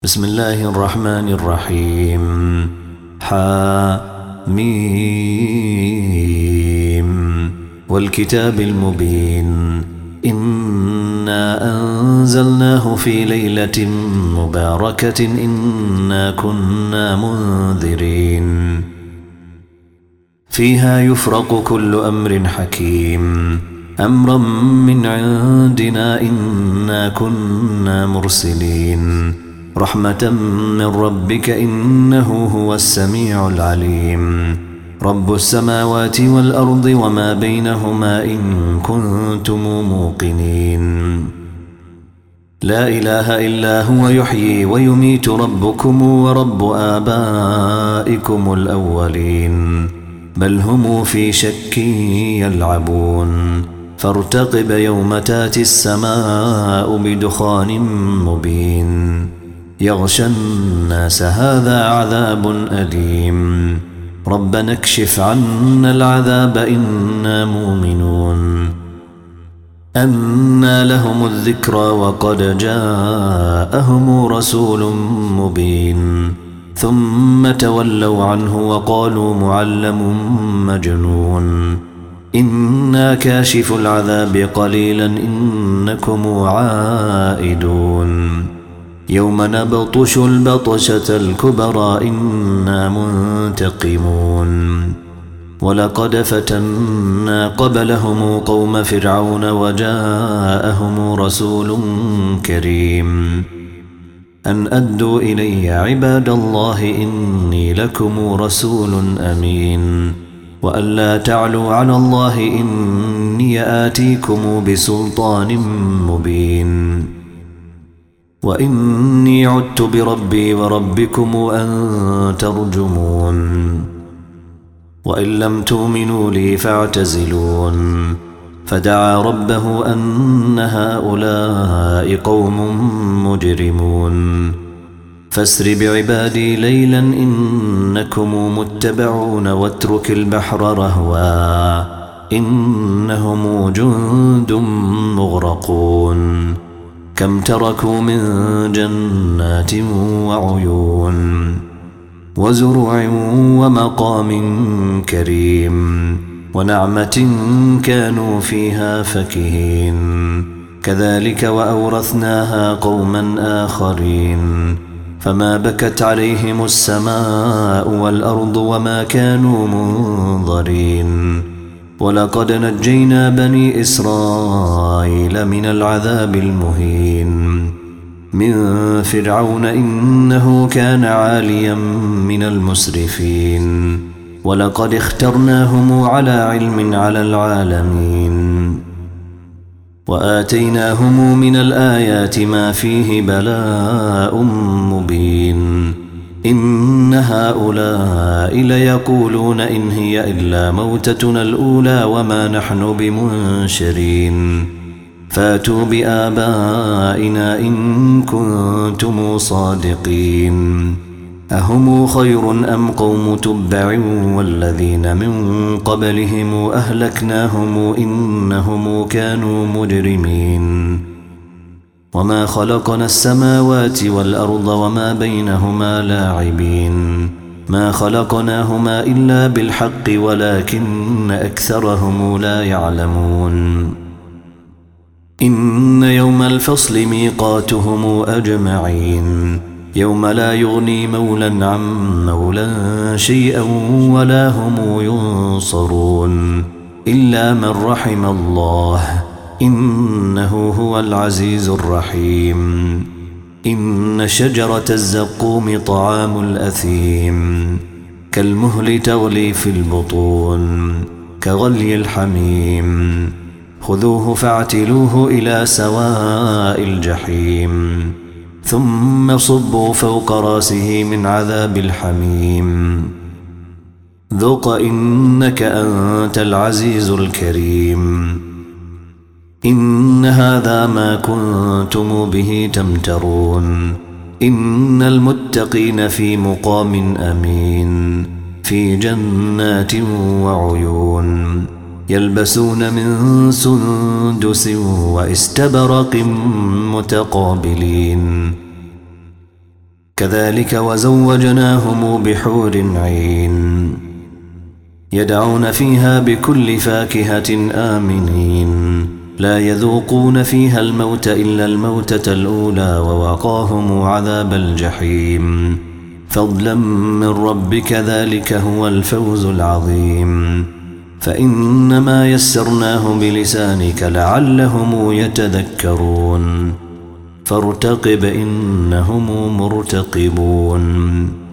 بسم الله الرحمن الرحيم. حميم والكتاب المبين. إنا أنزلناه في ليلة مباركة إنا كنا منذرين فيها يفرق كل أمر حكيم أمرا من عندنا إنا كنا مرسلين رحمة من ربك إنه هو السميع العليم رب السماوات والأرض وما بينهما إن كنتم موقنين لا إله إلا هو يحيي ويميت ربكم ورب آبائكم الأولين بل هم في شك يلعبون فارتقب يوم تاتي السماء بدخان مبين يغشى الناس هذا عذاب أليم ربنا اكشف عنا العذاب إنا مؤمنون أنى لهم الذكرى وقد جاءهم رسول مبين ثم تولوا عنه وقالوا معلم مجنون إنا كاشف العذاب قليلا إنكم عائدون يوم نبطش البطشة الكبرى إنا منتقمون ولقد فتنا قبلهم قوم فرعون وجاءهم رسول كريم أن أدوا إلي عباد الله إني لكم رسول أمين وأن لا تعلوا على الله إني آتيكم بسلطان مبين وإني عدت بربي وربكم أن ترجمون وإن لم تؤمنوا لي فاعتزلون فدعا ربه أن هؤلاء قوم مجرمون فاسر بعبادي ليلا إنكم متبعون واترك البحر رهوا إنهم جند مغرقون كم تركوا من جنات وعيون وزروع ومقام كريم ونعمة كانوا فيها فكهين كذلك وأورثناها قوما آخرين فما بكت عليهم السماء والأرض وما كانوا منظرين ولقد نجينا بني إسرائيل من العذاب المهين من فرعون إنه كان عاليا من المسرفين ولقد اخترناهم على علم على العالمين وآتيناهم من الآيات ما فيه بلاء مبين إن هؤلاء ليقولون إن هي إلا موتتنا الأولى وما نحن بمنشرين فاتوا بآبائنا إن كنتم صادقين أهم خير أم قوم تبع والذين من قبلهم أهلكناهم إنهم كانوا مجرمين وما خلقنا السماوات والأرض وما بينهما لاعبين ما خلقناهما إلا بالحق ولكن أكثرهم لا يعلمون إن يوم الفصل ميقاتهم أجمعين يوم لا يغني مولا عن مولا شيئا ولا هم ينصرون إلا من رحم الله إنه هو العزيز الرحيم إن شجرة الزقوم طعام الأثيم كالمهل تغلي في البطون كغلي الحميم خذوه فاعتلوه إلى سواء الجحيم ثم صبوا فوق راسه من عذاب الحميم ذق إنك أنت العزيز الكريم إن هذا ما كنتم به تمترون إن المتقين في مقام أمين في جنات وعيون يلبسون من سندس واستبرق متقابلين كذلك وزوجناهم بحور عين يدعون فيها بكل فاكهة آمنين لا يذوقون فيها الموت إلا الموتة الأولى ووقاهم عذاب الجحيم فضلا من ربك ذلك هو الفوز العظيم فإنما يسرناه بلسانك لعلهم يتذكرون فارتقب إنهم مرتقبون